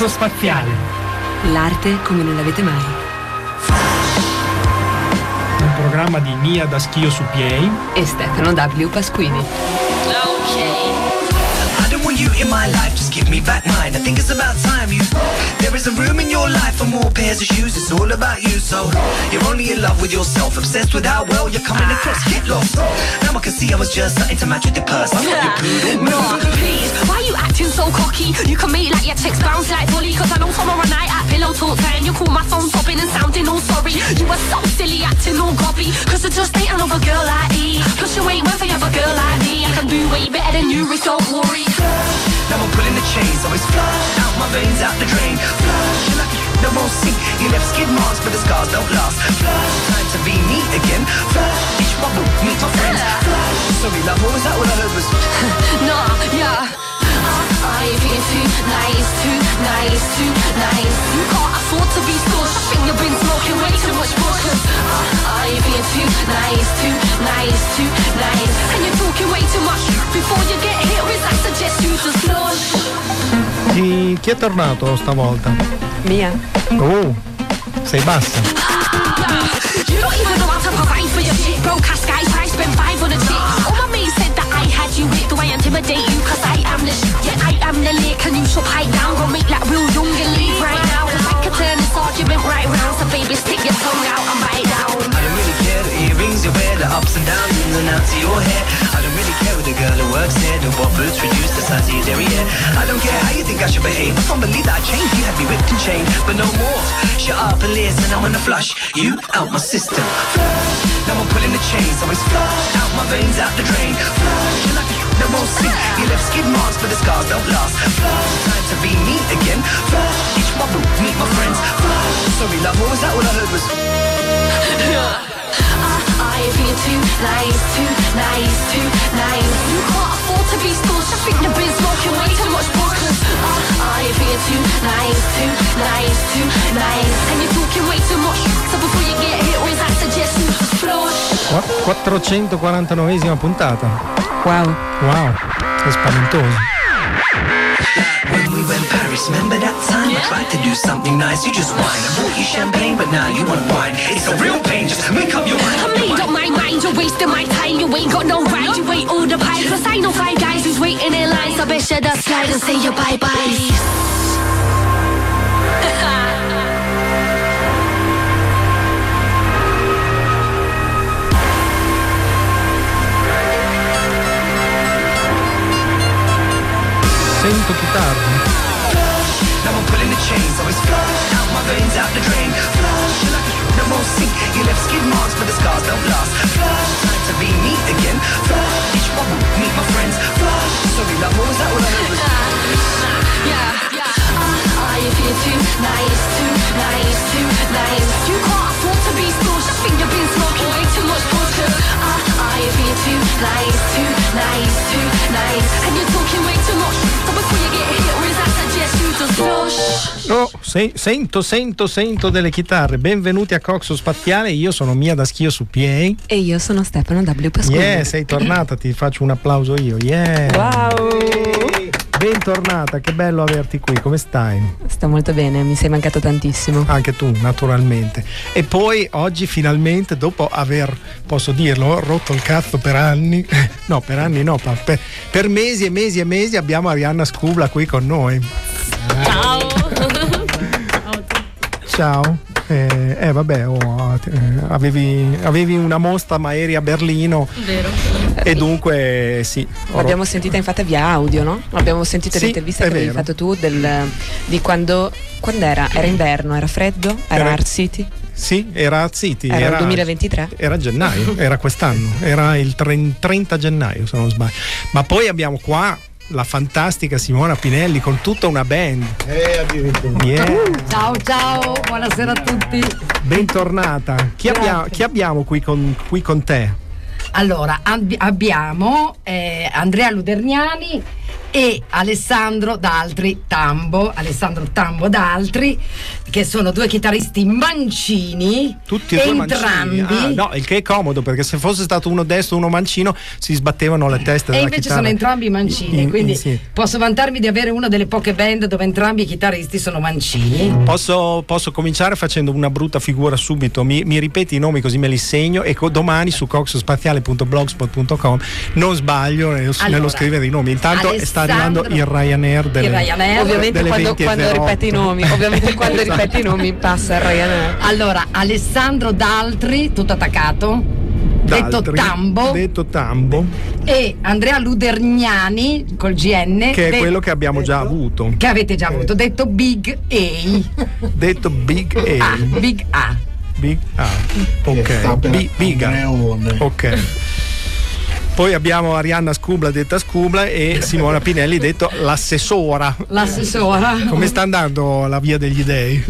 Coxo Spaziale. L'arte come non l'avete mai. Un programma di Mia da Schio su Piei e Stefano W. Pasquini. You in my life, just give me back mine. I think it's about time you. There isn't room in your life for more pairs of shoes. It's all about you, so you're only in love with yourself, obsessed with how well you're coming across. Get lost. Now I can see I was just starting to match with your purse. I'm not your poodle. No, please, why you acting so cocky? You can make like your chicks bounce like volley. Cause I know tomorrow night at pillow talk time you call my phone sobbing and sounding all sorry. You were so silly acting all gobby. Cause I just ain't another girl like me. Plus you ain't one for other girl like me. I can do way better than you, Rich, don't worry. Now I'm pulling the chains, always flush out my veins, out the drain. Flush, you like the won't sink. You left skid marks, but the scars don't last. Flush, time to be me again. Flush, each bubble, meet my friends. Flush, sorry love, what was that? All I heard was nah, yeah. I've been too nice, too nice, too nice. You can't afford to be scorched. I think you've been smoking way too much bush. I've been too nice, too nice, too nice. And you're talking way too much. Before you get hit with, I suggest you just flush. Chi è tornato stavolta? Mia. Oh, sei bassa. You don't even know how to provide for your shit. Broke ass guys, I spent 5 on a chick. All my mates said that I had you with. Do I intimidate you? Cause I am the shit. Yeah, I am the lick. And you should pipe down. Go make like real young and leave right now. Cause I could turn this argument right round. So baby, stick your tongue out and bite down. I don't really care the earrings you wear, the ups and downs in and out to your hair. I don't really care with the girl who works here, the what boots reduce the size of your derriere. I don't care how you think I should behave. I can't believe that I changed. You had me whipped and chained, but no more. Shut up and listen, I wanna flush you out my system. Flush, now I'm pulling the chains, always flush out my veins, out the drain. Flush, you like the won't sink. You left skid marks, but the scars don't last. Flush, time to be me again. Flush, each bubble, meet my friends. Flush, sorry love, what was that? All I heard was I've been too nice, too nice, too nice. You can't afford to be scorched. I think you've been smoking way too much bush. I've been too nice, too nice, too nice. And you're talking way too much. So before you get hit with, I suggest you just flush. 449esima puntata. Wow. Wow, è spaventoso. when we went Paris, remember that time? I tried to do something nice, you just whine. I bought you champagne, but now you want wine. It's a real pain, just make up your mind. I made up my mind, you're wasting my time. You ain't got no right, you ain't all the pie. Cause I know 5 guys who's waiting in line. So bitch, shut up, slide and say your bye-bye. Sento più tardi. Now I'm pulling the chains, always flush out my veins, out the drain. Flush, you like no more sink. You left skid marks, but the scars don't last. Flush, time to be me again. Flush, each bubble, meet my friends. Flush, sorry love, what was that? All I heard was I feel too nice, too nice, too nice. You can't afford to be scorched. I think you've been smoking way too much bullshit. I feel too nice, too nice, too nice. And you're talking way too much. So before you get hit with, I suggest you just flush. Oh, sento delle chitarre. Benvenuti a Coxo Spaziale. Io sono Mia da Schio su Piei. E io sono Stefano W. Pasquini. Yeah, sei tornata, ti faccio un applauso io. Yeah. Wow. Bentornata, che bello averti qui, come stai? Sto molto bene, mi sei mancato tantissimo. Anche tu, naturalmente. E poi oggi finalmente, dopo aver, posso dirlo, rotto il cazzo per anni, no, per anni no, per mesi e mesi e mesi, abbiamo Arianna Scubla qui con noi. Ciao. Ciao. Vabbè, avevi una mostra ma eri a Berlino. Vero. E dunque sì. L'abbiamo sentita infatti via audio, no? Abbiamo sentito Sì, l'intervista è che avevi vero. fatto tu di quando era? Era inverno, era freddo? Era Art City? Sì, era Art City. Era il 2023? Era gennaio, era quest'anno, era il 30 gennaio se non sbaglio. Ma poi abbiamo qua la fantastica Simona Pinelli con tutta una band. Addirittura. Yeah. Ciao, buonasera a tutti. Bentornata. Chi abbiamo qui con te? Allora, abbiamo Andrea Luderniani e Alessandro Tambo D'Altri, che sono due chitarristi mancini, tutti e due entrambi. Mancini. No, il che è comodo, perché se fosse stato uno destro uno mancino si sbattevano le teste e della invece chitarra. sono entrambi mancini, quindi sì. posso vantarmi di avere una delle poche band dove entrambi i chitarristi sono mancini. Posso cominciare facendo una brutta figura subito. Mi ripeti i nomi così me li segno, e domani su coxspaziale.blogspot.com non sbaglio nello scrivere i nomi. Intanto sta arrivando il Ryanair ovviamente quando ripeti i nomi, ovviamente quando ripeti i nomi passa il Ryanair. Allora, Alessandro D'Altri, tutto attaccato, detto Tambo, e Andrea Ludergnani col GN, che è quello che abbiamo già avuto, che avete già avuto, detto Big A. Detto Big A. Big A. Big A. Ok. Big A. Ok. Poi abbiamo Arianna Scubla, detta Scubla, e Simona Pinelli, detto l'assessora. Come sta andando la via degli dei?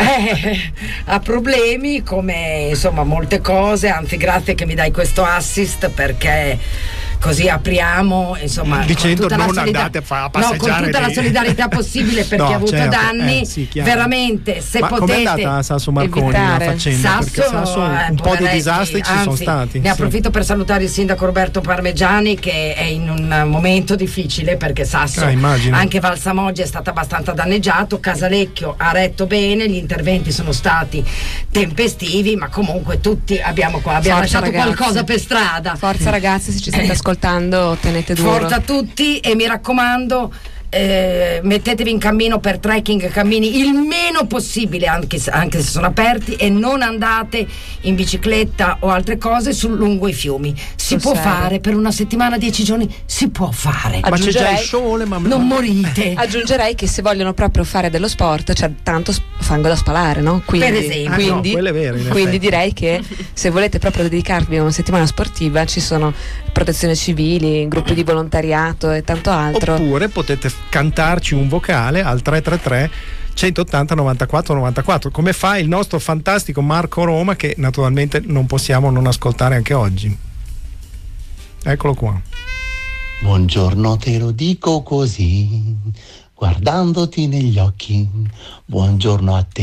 Ha problemi, come insomma molte cose, anzi grazie che mi dai questo assist, perché così apriamo, insomma, dicendo non andate a passeggiare, con tutta la solidarietà possibile per chi ha avuto danni, veramente, se ma potete. Com'è andata a Sasso Marconi la faccenda? Sasso un po' di disastri ci sono stati. Ne approfitto per salutare il sindaco Roberto Parmegiani, che è in un momento difficile, perché Sasso, anche Valsamoggia è stata abbastanza danneggiato, Casalecchio ha retto bene, gli interventi sono stati tempestivi, ma comunque tutti abbiamo lasciato qualcosa per strada. Forza ragazzi, se ci state ascoltando, tenete duro. Forza a tutti, e mi raccomando, mettetevi in cammino per trekking, cammini il meno possibile, anche se sono aperti, e non andate in bicicletta o altre cose lungo i fiumi. Si può fare per una settimana, 10 giorni, si può fare. Ma c'è già il sole, non morite. Aggiungerei che se vogliono proprio fare dello sport c'è tanto fango da spalare, no? Quindi, per esempio. Quello è vero, quindi direi che se volete proprio dedicarvi a una settimana sportiva ci sono protezione civili, gruppi di volontariato e tanto altro. Oppure potete cantarci un vocale al 333 180 94 94, come fa il nostro fantastico Marco Roma, che naturalmente non possiamo non ascoltare anche oggi. Eccolo qua. Buongiorno, te lo dico così, guardandoti negli occhi. Buongiorno a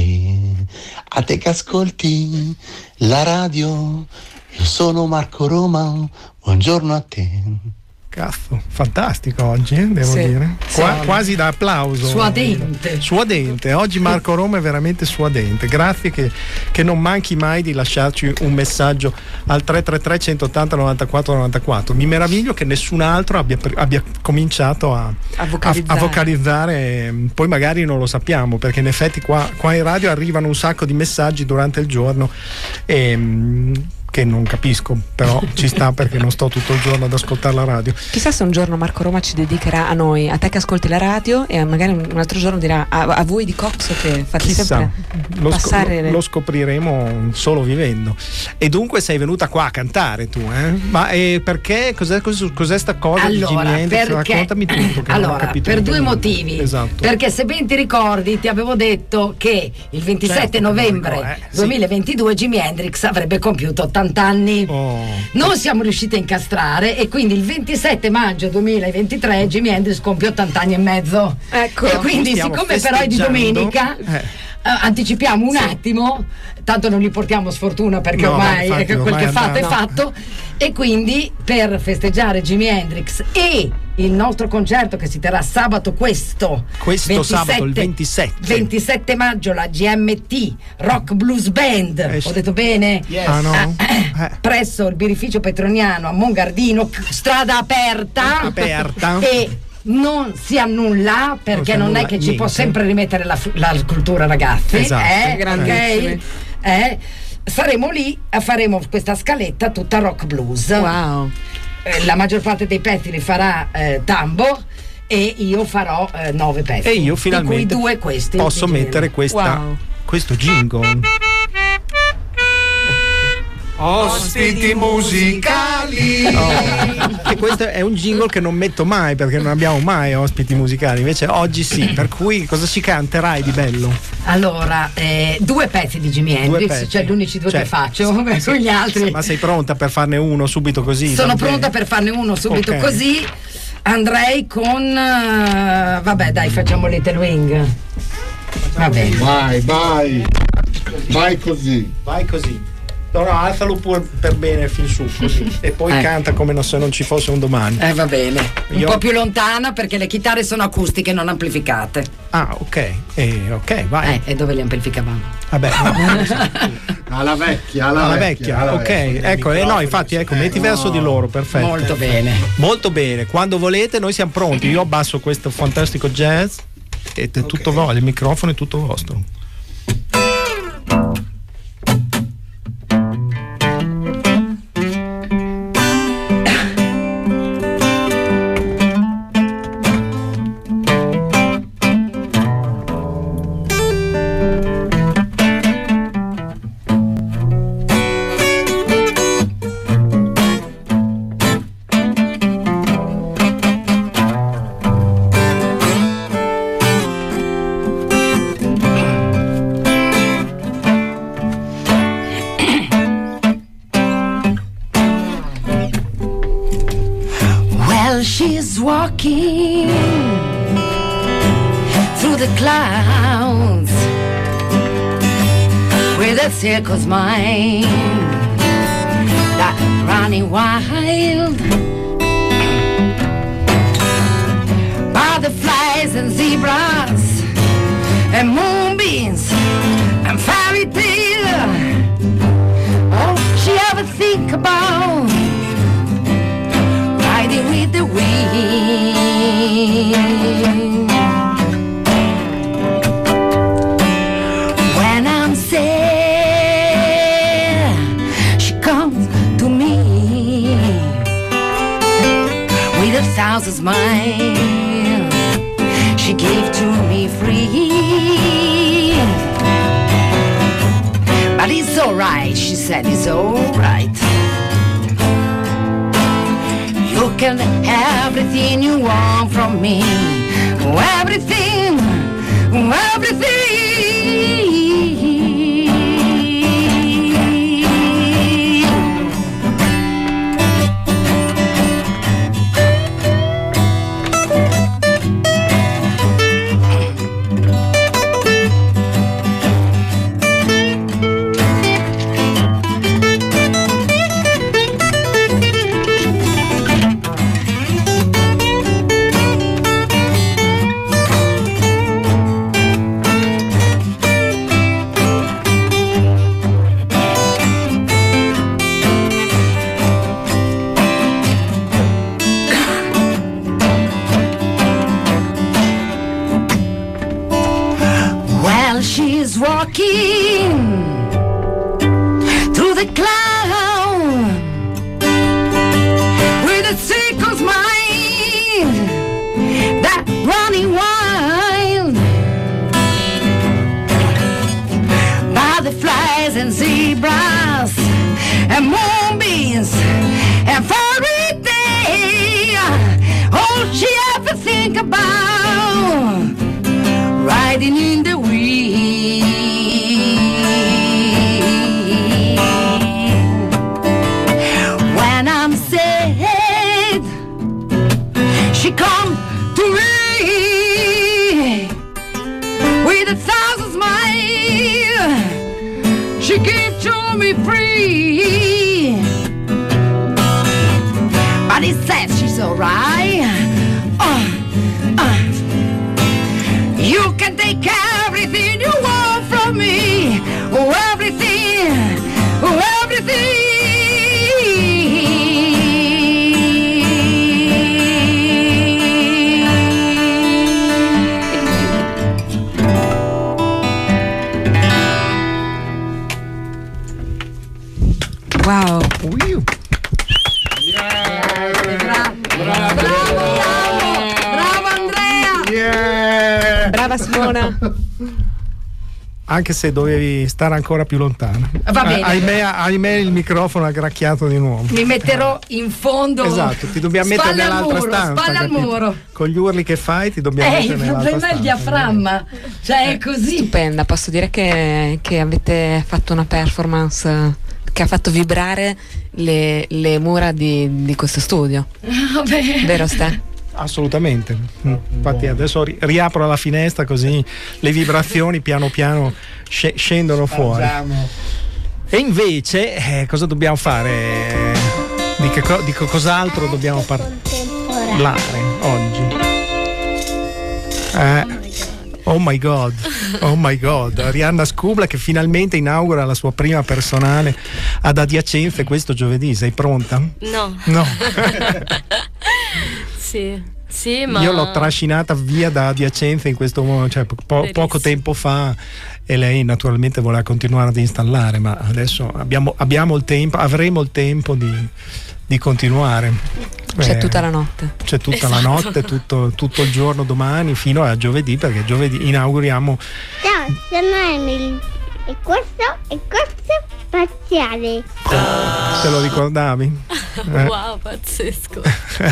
te che ascolti la radio. Io sono Marco Roma, buongiorno a te. Cazzo, fantastico oggi, devo dire. Quasi da applauso. Suadente. Oggi Marco Roma è veramente suadente. Grazie che non manchi mai di lasciarci un messaggio al 333 180 94 94. Mi meraviglio che nessun altro abbia cominciato a vocalizzare. Poi magari non lo sappiamo, perché in effetti qua in radio arrivano un sacco di messaggi durante il giorno che non capisco, però ci sta, perché non sto tutto il giorno ad ascoltare la radio. Chissà se un giorno Marco Roma ci dedicherà a noi, a te che ascolti la radio, e magari un altro giorno dirà a voi di Cox che fate sempre passare lo scopriremo solo vivendo. E dunque sei venuta qua a cantare tu, ma perché? Cos'è sta cosa di Jimi Hendrix? Raccontami tutto, che non ho capito. Per due motivi. Esatto. Perché se ben ti ricordi, ti avevo detto che il 27 novembre 2022 Jimi Hendrix avrebbe compiuto 80 anni. Non siamo riusciti a incastrare, e quindi il 27 maggio 2023 Jimi Hendrix compie 80 anni e mezzo. Ecco. E quindi, siccome però è di domenica, anticipiamo un attimo, tanto non gli portiamo sfortuna, perché ormai quel che è fatto è fatto, e quindi per festeggiare Jimi Hendrix e il nostro concerto che si terrà sabato sabato il 27 maggio, la GMT Rock Blues Band, ho detto bene? Yes. Presso il birrificio Petroniano a Mongardino, strada aperta. E non si annulla, perché non è che ci può sempre rimettere la cultura, ragazzi. Esatto. Saremo lì, faremo questa scaletta tutta rock blues. Wow. La maggior parte dei pezzi li farà Tambo, e io farò 9 pezzi. E io finalmente, di cui 2 questi posso mettere questo jingle. Ospiti musicali. E questo è un jingle che non metto mai, perché non abbiamo mai ospiti musicali, invece oggi sì. Per cui cosa ci canterai di bello? Allora, 2 pezzi di Jimi Hendrix, cioè gli unici 2 che faccio, con gli altri. Ma sei pronta per farne uno subito così? Sono pronta per farne uno subito così. andrei con vabbè, dai, facciamo Little Wing. Va bene. Vai così. No, alzalo pure per bene fin su così e poi canta come se non ci fosse un domani. Va bene. Un po' più lontana perché le chitarre sono acustiche, non amplificate. Ah, ok. Ok, vai. E dove le amplificavamo? Vabbè, alla vecchia. Ok, ecco, no, infatti, ecco, metti verso di loro, perfetto. Molto bene. Quando volete, noi siamo pronti. Io abbasso questo fantastico jazz e tutto voi, il microfono è tutto vostro. Walking through the clouds with a circus mind that running wild, butterflies and zebras and moonbeams and fairy tale. All she ever think about riding with the wind. When I'm sad, she comes to me with 1,000 smiles. She gave to me free. But it's alright, she said, it's alright. You can have everything you want from me. Everything, everything. Walking through the cloud with a circus mind that running wild, butterflies and zebras and moonbeams and fairy tale. All she ever think about riding in the wind. When I'm sad, she comes to me with 1,000 smiles. She gives to me free. But it says she's alright. You can take everything you want from me. Oh, everything, oh, everything. Wow. Bravo Andrea. Brava Simona. Anche se dovevi stare ancora più lontana. Va bene. Ahimè il microfono ha gracchiato di nuovo. Mi metterò in fondo. Esatto, ti dobbiamo mettere nell'altra stanza. Spalla al muro. Con gli urli che fai ti dobbiamo mettere nell'altra stanza. Il problema è il diaframma. Cioè è così. Stupenda, posso dire che avete fatto una performance che ha fatto vibrare le mura di questo studio. Vabbè. Vero Ste? assolutamente. Infatti adesso riapro la finestra così le vibrazioni piano piano scendono fuori. E invece cosa dobbiamo fare? Di cos'altro dobbiamo parlare oggi? Oh my god, Arianna Scubla che finalmente inaugura la sua prima personale ad Adiacenze questo giovedì. Sei pronta? No. Sì, ma io l'ho trascinata via da Adiacenze in questo modo, cioè poco tempo fa, e lei naturalmente voleva continuare ad installare, ma adesso abbiamo il tempo, avremo il tempo di continuare. C'è tutta la notte. C'è tutta la notte, tutto il giorno domani fino a giovedì, perché giovedì inauguriamo. Ciao, sono Emily e questo è Corso Spaziale. Te lo ricordavi? Wow, pazzesco.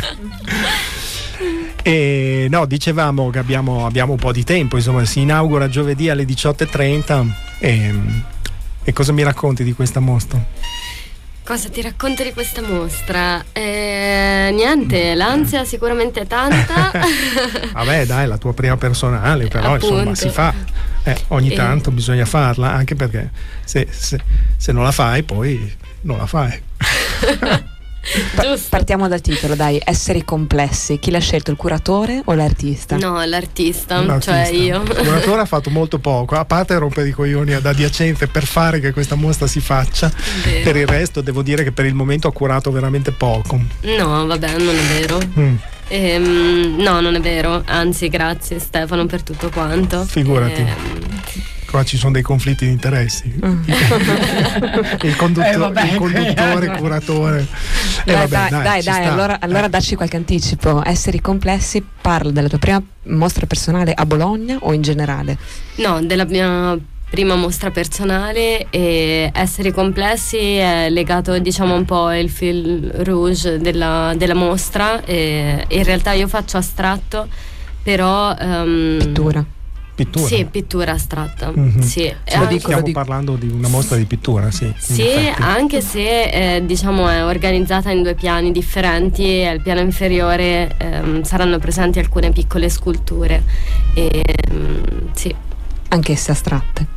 E no, dicevamo che abbiamo un po' di tempo, insomma, si inaugura giovedì alle 18:30 e cosa mi racconti di questa mostra? Cosa ti racconto di questa mostra? Niente, l'ansia sicuramente è tanta. Vabbè, dai, la tua prima personale, però appunto. Insomma si fa. Ogni tanto bisogna farla, anche perché se non la fai poi non la fai. Partiamo dal titolo, dai. Esseri complessi. Chi l'ha scelto, il curatore o l'artista? No, l'artista. Cioè io. Il curatore ha fatto molto poco, a parte rompere i coglioni ad Adiacenze per fare che questa mostra si faccia. Vero. Per il resto devo dire che per il momento ha curato veramente poco. No, vabbè, non è vero. No, non è vero. Anzi, grazie Stefano per tutto quanto. Figurati. Qua ci sono dei conflitti di interessi. Il conduttore, curatore. Dai, allora dacci qualche anticipo. Esseri complessi, parlo della tua prima mostra personale a Bologna o in generale? No, della mia prima mostra personale, e Esseri complessi è legato, diciamo, un po' il fil rouge della mostra. E in realtà io faccio astratto, però pittura. Sì, pittura astratta. Sì. Stiamo parlando di una mostra di pittura, sì. Sì, anche se diciamo è organizzata in due piani differenti, e al piano inferiore saranno presenti alcune piccole sculture. Sì. Anch'esse astratte?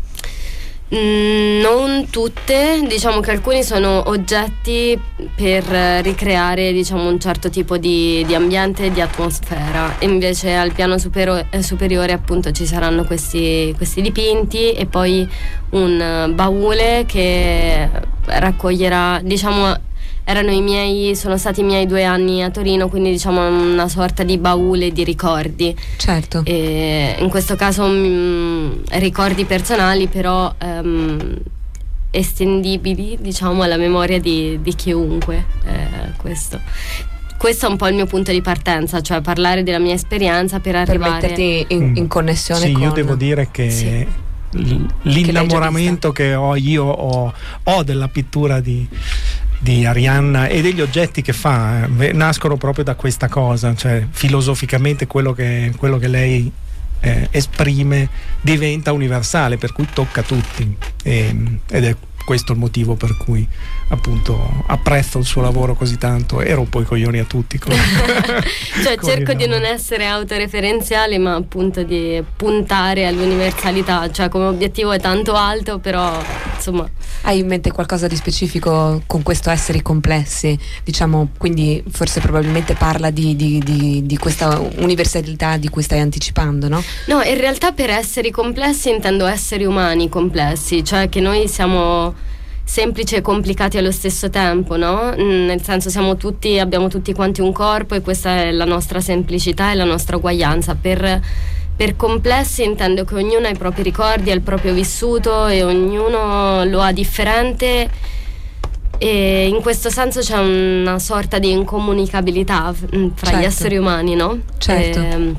Non tutte, diciamo che alcuni sono oggetti per ricreare, diciamo, un certo tipo di ambiente e di atmosfera, e invece al piano superiore appunto ci saranno questi dipinti, e poi un baule che raccoglierà, diciamo, sono stati i miei 2 anni a Torino, quindi diciamo una sorta di baule di ricordi. Certo. E in questo caso ricordi personali, però estendibili, diciamo, alla memoria di chiunque. Questo è un po' il mio punto di partenza, cioè parlare della mia esperienza per arrivare, metterti in connessione sì, con... io devo dire che sì. L'innamoramento che ho della pittura di Arianna e degli oggetti che fa nascono proprio da questa cosa, cioè filosoficamente quello che lei esprime diventa universale, per cui tocca tutti, ed è questo il motivo per cui appunto apprezzo il suo lavoro così tanto e rompo i coglioni a tutti cioè cerco di non essere autoreferenziale, ma appunto di puntare all'universalità, cioè come obiettivo è tanto alto, però insomma. Hai in mente qualcosa di specifico con questo esseri complessi, diciamo, quindi forse probabilmente parla di questa universalità di cui stai anticipando, no? No, in realtà per esseri complessi intendo esseri umani complessi, cioè che noi siamo semplici e complicati allo stesso tempo, no? Nel senso abbiamo tutti quanti un corpo, e questa è la nostra semplicità e la nostra uguaglianza. Per complessi intendo che ognuno ha i propri ricordi, ha il proprio vissuto, e ognuno lo ha differente, e in questo senso c'è una sorta di incomunicabilità fra gli esseri umani, no? Certo.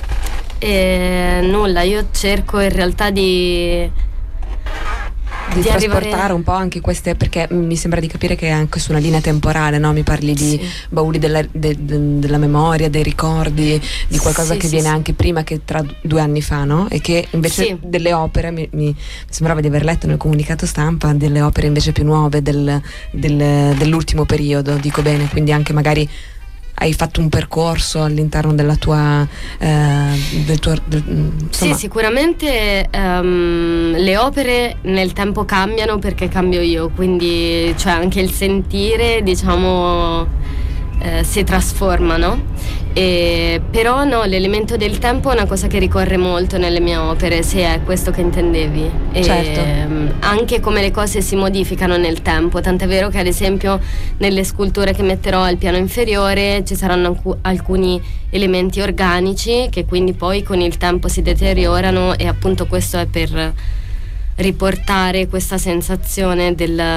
E nulla, io cerco in realtà di trasportare un po' anche queste, perché mi sembra di capire che è anche su una linea temporale, no? Mi parli di bauli della memoria, dei ricordi, di qualcosa che viene anche prima che tra 2 anni fa, no? E che invece delle opere, mi sembrava di aver letto nel comunicato stampa, delle opere invece più nuove dell'ultimo periodo, dico bene, quindi anche magari hai fatto un percorso all'interno della tua sì, sicuramente le opere nel tempo cambiano perché cambio io, quindi cioè anche il sentire, diciamo, si trasforma, no? Però no, l'elemento del tempo è una cosa che ricorre molto nelle mie opere, se è questo che intendevi. Certo. Anche come le cose si modificano nel tempo, tant'è vero che ad esempio nelle sculture che metterò al piano inferiore ci saranno alcuni elementi organici che quindi poi con il tempo si deteriorano, e appunto questo è per riportare questa sensazione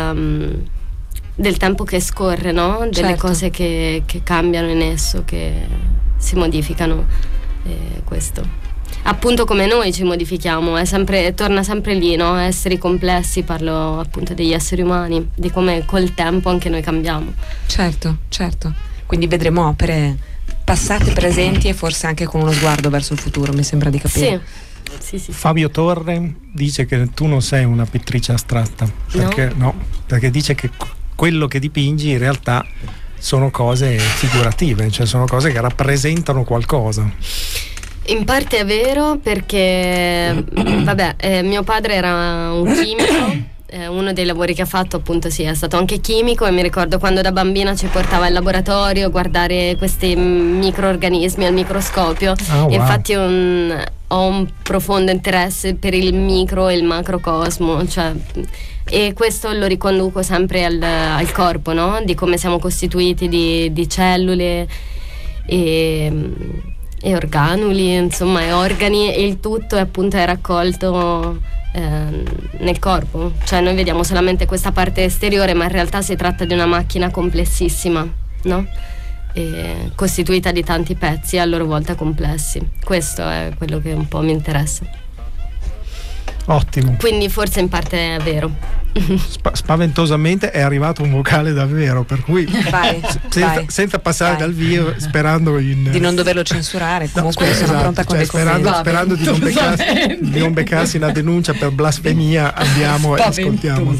del tempo che scorre, no? Delle Certo. cose che cambiano in esso, che si modificano, questo appunto come noi ci modifichiamo, torna sempre lì, no? Esseri complessi, parlo appunto degli esseri umani, di come col tempo anche noi cambiamo. Certo. Quindi vedremo opere passate, presenti e forse anche con uno sguardo verso il futuro, mi sembra di capire. Sì. Fabio Torre dice che tu non sei una pittrice astratta, perché dice che quello che dipingi in realtà sono cose figurative, cioè sono cose che rappresentano qualcosa. In parte è vero, perché mio padre era un chimico, uno dei lavori che ha fatto appunto è stato anche chimico, e mi ricordo quando da bambina ci portava al laboratorio a guardare questi microorganismi al microscopio. Wow. Infatti ho un profondo interesse per il micro e il macrocosmo, cioè, e questo lo riconduco sempre al corpo, no? Di come siamo costituiti di cellule e organuli, insomma, e organi, e il tutto appunto è raccolto nel corpo. Cioè noi vediamo solamente questa parte esteriore, ma in realtà si tratta di una macchina complessissima, no? Costituita di tanti pezzi a loro volta complessi. Questo è quello che un po' mi interessa. Ottimo. Quindi forse in parte è vero. Spaventosamente è arrivato un vocale davvero, per cui Vai. senza passare dal vivo, sperando di non doverlo censurare, comunque sono pronta con dei commenti. Sperando di non beccarsi una denuncia per blasfemia, andiamo e ascoltiamo.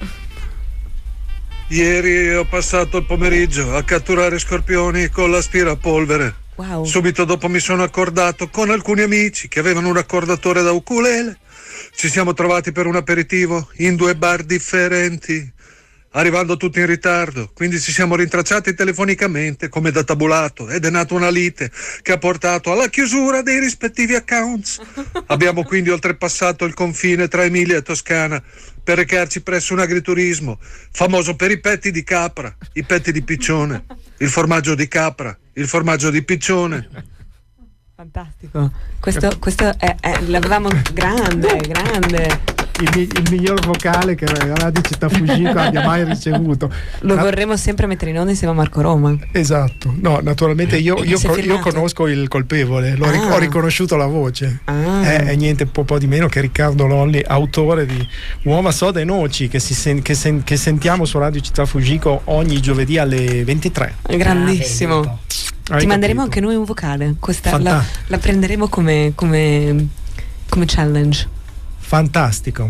Ieri ho passato il pomeriggio a catturare scorpioni con l'aspirapolvere. Wow. Subito dopo mi sono accordato con alcuni amici che avevano un raccordatore da ukulele. Ci siamo trovati per un aperitivo in 2 bar differenti, arrivando tutti in ritardo, quindi ci siamo rintracciati telefonicamente come da tabulato, ed è nata una lite che ha portato alla chiusura dei rispettivi accounts. Abbiamo quindi oltrepassato il confine tra Emilia e Toscana per recarci presso un agriturismo famoso per i petti di capra, i petti di piccione, il formaggio di capra, il formaggio di piccione. Fantastico. Questo l'avevamo grande. Il miglior vocale che Radio Città Fujiko abbia mai ricevuto. Lo vorremmo sempre mettere in onda insieme a Marco Roma. Esatto. No, naturalmente io conosco il colpevole, ho riconosciuto la voce. È niente po' di meno che Riccardo Lolli, autore di Uova, Soda e Noci, che sentiamo su Radio Città Fujiko ogni giovedì alle 23. Grandissimo. Ti manderemo anche noi un vocale. Questa la prenderemo come challenge. Fantastico.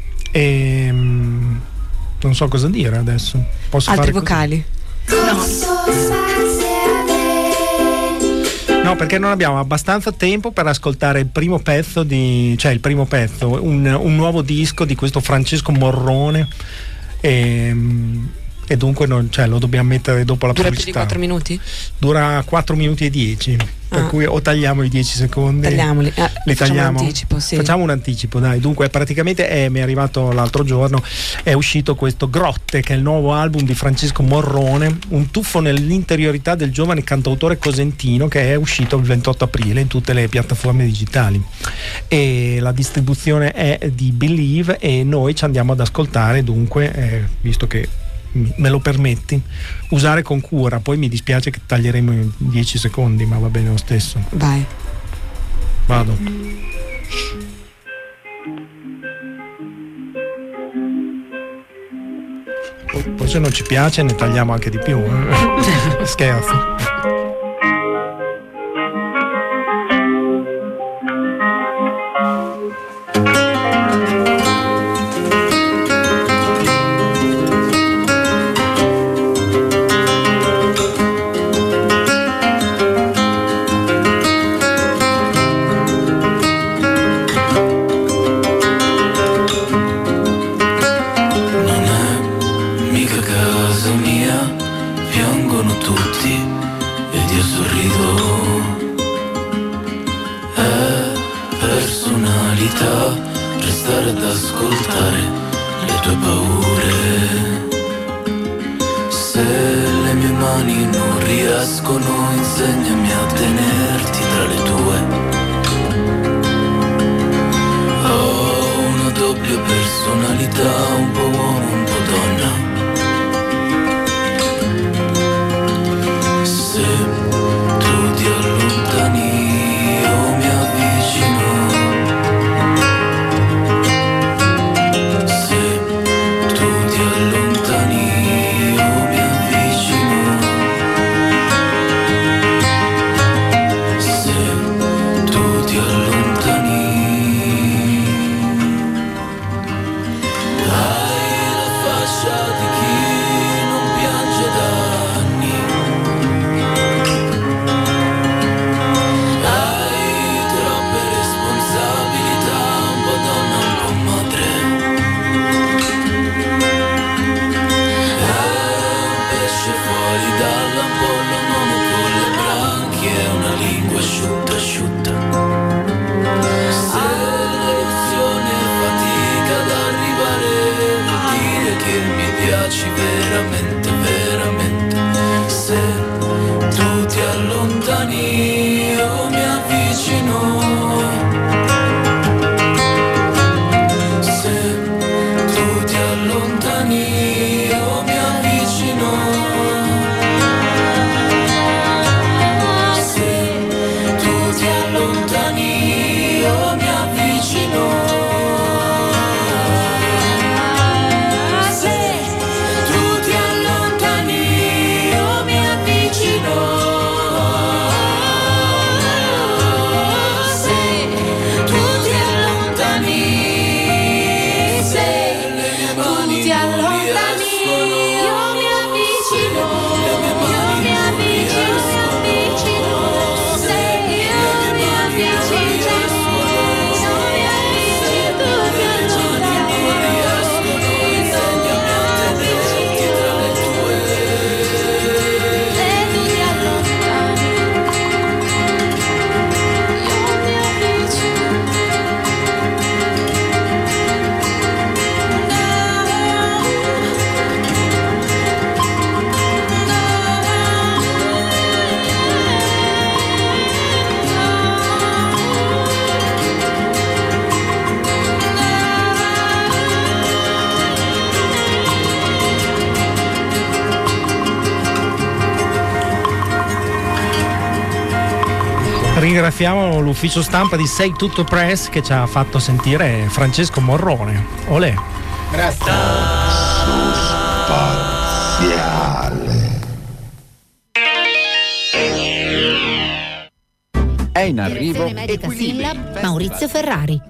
Non so cosa dire adesso. Posso altri fare vocali? No, perché non abbiamo abbastanza tempo per ascoltare il primo pezzo un nuovo disco di questo Francesco Morrone, e dunque lo dobbiamo mettere dopo la pubblicità. Dura più di 4 minuti? Dura 4 minuti e 10, per cui o tagliamo i 10 secondi. Tagliamoli. Li tagliamo? Un anticipo, sì. Facciamo un anticipo, dai. Dunque praticamente mi è arrivato l'altro giorno, è uscito questo Grotte, che è il nuovo album di Francesco Morrone, un tuffo nell'interiorità del giovane cantautore cosentino, che è uscito il 28 aprile in tutte le piattaforme digitali, e la distribuzione è di Believe, e noi ci andiamo ad ascoltare, dunque, visto che me lo permetti, usare con cura. Poi mi dispiace che taglieremo in 10 secondi, ma va bene lo stesso. Vai. Vado. Poi se non ci piace ne tagliamo anche di più. Scherzo. stare ad ascoltare le tue paure. Se le mie mani non riescono, insegnami a tenerti tra le tue. Ho una doppia personalità, un po' uomo, un po' donna. Se tu ti allontani io mi avvicino. Se tu ti allontani io mi avvicino. Se tu ti allontani. Hai la faccia di chi non piange da anni. Hai troppe responsabilità, un po' donna, un po' madre. È un pesce fuori dall'ampollo, un uomo con le branchie, una lingua asciutta, asciutta. Se l'eruzione fatica ad arrivare, vuol dire che mi piaci veramente, veramente. Se tu ti allontani io mi avvicino. Se tu ti allontani io mi avvicino. Se tu ti allontani io mi avvicino. Se tu ti allontani io mi avvicino. Se tu ti allontani, se tu ti allontani io mi avvicino. Io mi avvicino, se io mi avvicino. Ringraziamo l'ufficio stampa di Sei Tutto Press che ci ha fatto sentire Francesco Morrone. Olè. Grazie. È in arrivo Medica Synlab, Maurizio Ferrari.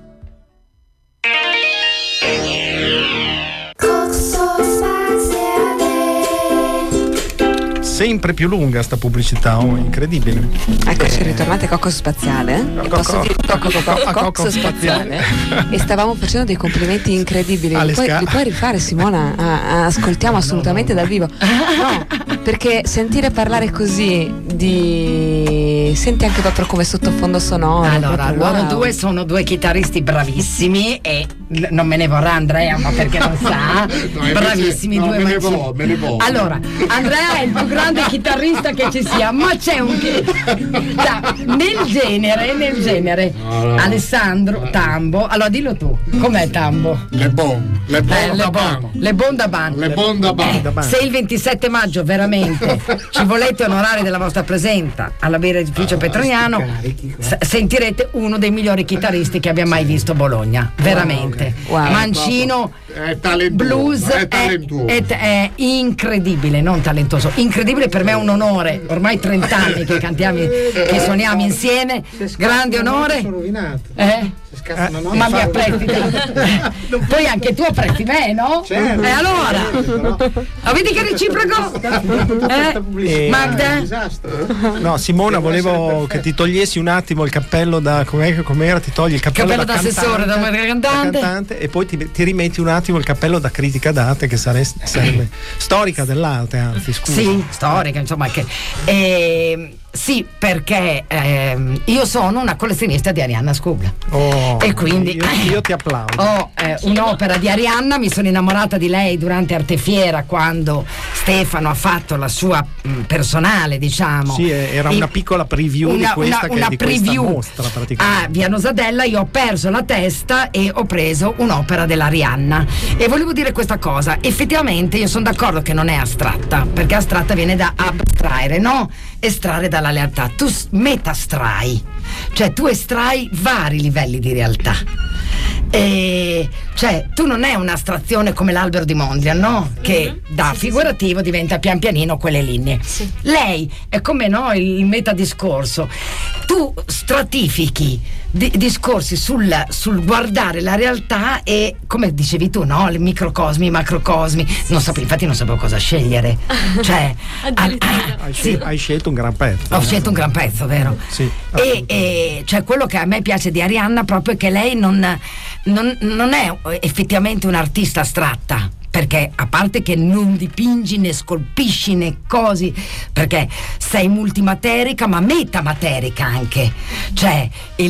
Sempre più lunga sta pubblicità, incredibile. Eccoci ritornati a Cocco Spaziale. E posso dire Cocco Spaziale. E stavamo facendo dei complimenti incredibili. Li puoi rifare, Simona? Ascoltiamo assolutamente dal vivo. No, perché sentire parlare così di... Senti anche proprio come sottofondo sonoro. Allora, loro due sono due chitarristi bravissimi e non me ne vorrà Andrea, ma perché non sa. Bravissimi due. Me ne vo. Allora, Andrea è il più grande chitarrista che ci sia, ma c'è un nel genere Alessandro Tambo. Allora dillo tu, com'è Tambo? Le bon da ban. Se il 27 maggio veramente ci volete onorare della vostra presenza alla birrificio Petroniano, sentirete uno dei migliori chitarristi che abbia mai visto Bologna, veramente. Wow. Mancino, è talentuoso, blues, è incredibile, non talentuoso, incredibile. Per me è un onore, ormai 30 anni che cantiamo, che suoniamo insieme, grande onore. Ma mi apprezzi poi anche tu apprezzi me, no? Certo. E allora vedi che reciproco? Magda? No, Simona, volevo che ti togliessi un attimo il cappello da com'era, ti togli il cappello da assessore, da cantante, e poi ti rimetti un attimo il cappello da critica d'arte, che sarebbe storica dell'arte, anzi, scusa. Sì, storica, insomma, che Sì, perché io sono una collezionista di Arianna Skubla. E quindi io ti applaudo. Ho un'opera di Arianna, mi sono innamorata di lei durante Artefiera, quando Stefano ha fatto la sua personale, diciamo. Sì, era una piccola preview di questa mostra praticamente. A Via Nosadella io ho perso la testa e ho preso un'opera dell'Arianna. E volevo dire questa cosa, effettivamente io sono d'accordo che non è astratta, perché astratta viene da abstraere, no? Estrarre dalla realtà. Tu metastrai, cioè tu estrai vari livelli di realtà. Cioè tu non è un'astrazione come l'albero di Mondrian, no? Che da figurativo diventa pian pianino quelle linee. Lei è come, no, il metadiscorso. Tu stratifichi discorsi sul guardare la realtà e, come dicevi tu, no, i microcosmi, i macrocosmi. Infatti non sapevo cosa scegliere. Cioè hai scelto un gran pezzo. Ho scelto un gran pezzo, vero? Sì. E cioè quello che a me piace di Arianna proprio è che lei non è effettivamente un'artista astratta, perché a parte che non dipingi né scolpisci né cosi, perché sei multimaterica ma metamaterica anche, cioè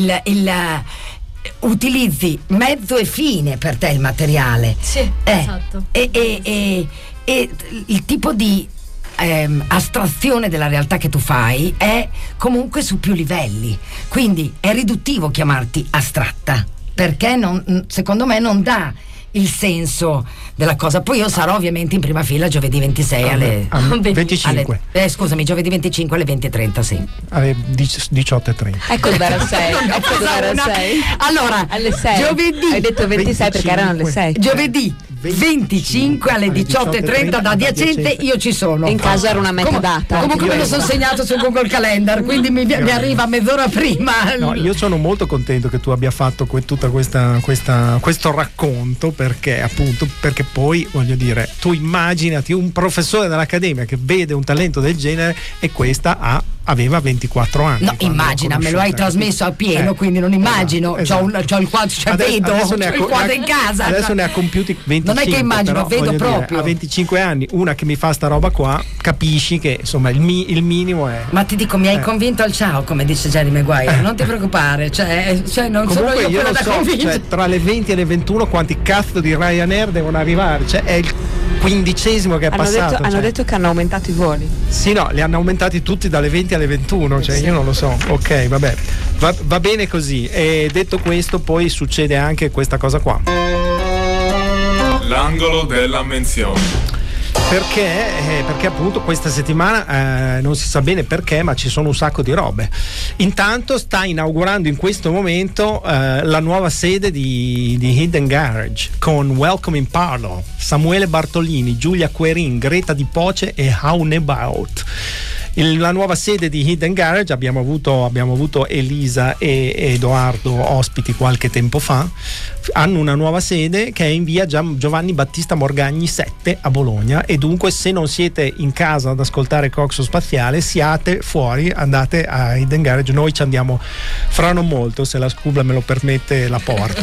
utilizzi mezzo e fine per te il materiale. Sì, esatto. E il tipo di astrazione della realtà che tu fai è comunque su più livelli, quindi è riduttivo chiamarti astratta, perché secondo me non dà il senso della cosa. Poi io sarò ovviamente in prima fila giovedì 26 alle 25. Scusami, giovedì 25 alle 20:30, sì. Alle 18:30. Ecco dove era 6. Ecco dove era 6. Allora, alle 6. Giovedì. Hai detto 26 perché erano alle 6. Giovedì 25 alle 18:30 da adiacente io ci sono. In caso era una metadata. Comunque me lo sono segnato su Google Calendar, quindi mi arriva mezz'ora prima. No, io sono molto contento che tu abbia fatto tutta questo racconto, perché poi voglio dire, tu immaginati un professore dell'accademia che vede un talento del genere e questa aveva 24 anni. No, immagina, me lo hai trasmesso a pieno, quindi non immagino. Esatto. C'ho il quadro, il quadro in casa. Adesso ne ha compiuti 25. Non è che immagino, però, vedo proprio. Dire, a 25 anni, una che mi fa sta roba qua, capisci che insomma il minimo è. Ma ti dico, mi hai convinto al ciao, come dice Jerry Maguire. Non ti preoccupare, cioè non comunque sono io quella lo da so, convincere. cioè, tra le 20 e le 21 quanti cazzo di Ryanair devono arrivare? Cioè è il 15° che è passato. Hanno detto che hanno aumentato i voli. Sì, no, li hanno aumentati tutti dalle 20 alle 21, cioè io non lo so. Ok, vabbè. Va bene così. E detto questo, poi succede anche questa cosa qua. L'angolo della menzione. Perché appunto questa settimana non si sa bene perché, ma ci sono un sacco di robe. Intanto sta inaugurando in questo momento la nuova sede di Hidden Garage con Welcome in Parlo, Samuele Bartolini, Giulia Querin, Greta Di Poce e How About. La nuova sede di Hidden Garage, abbiamo avuto Elisa e Edoardo ospiti qualche tempo fa. Hanno una nuova sede che è in via Giovanni Battista Morgagni 7 a Bologna, e dunque se non siete in casa ad ascoltare Coxo Spaziale, siate fuori, andate a Hidden Garage. Noi ci andiamo fra non molto, se la Scubla me lo permette la porto.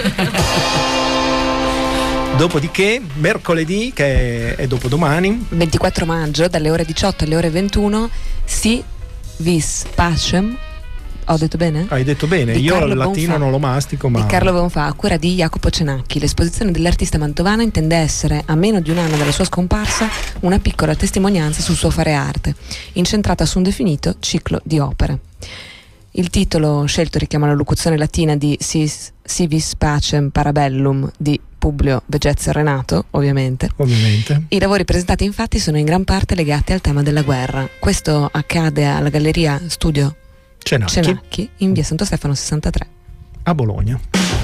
Dopodiché mercoledì, che è dopodomani, 24 maggio, dalle ore 18 alle ore 21, Si Vis Pacem. Ho detto bene? Hai detto bene, io il latino non lo mastico, ma. Di Carlo Bonfà, a cura di Jacopo Cenacchi. L'esposizione dell'artista mantovana intende essere, a meno di un anno dalla sua scomparsa, una piccola testimonianza sul suo fare arte, incentrata su un definito ciclo di opere. Il titolo scelto richiama la locuzione latina di Si Vis Pacem Parabellum di Publio Vegezio Renato, ovviamente. I lavori presentati infatti sono in gran parte legati al tema della guerra. Questo accade alla Galleria Studio Cenacchi in via Santo Stefano 63 a Bologna.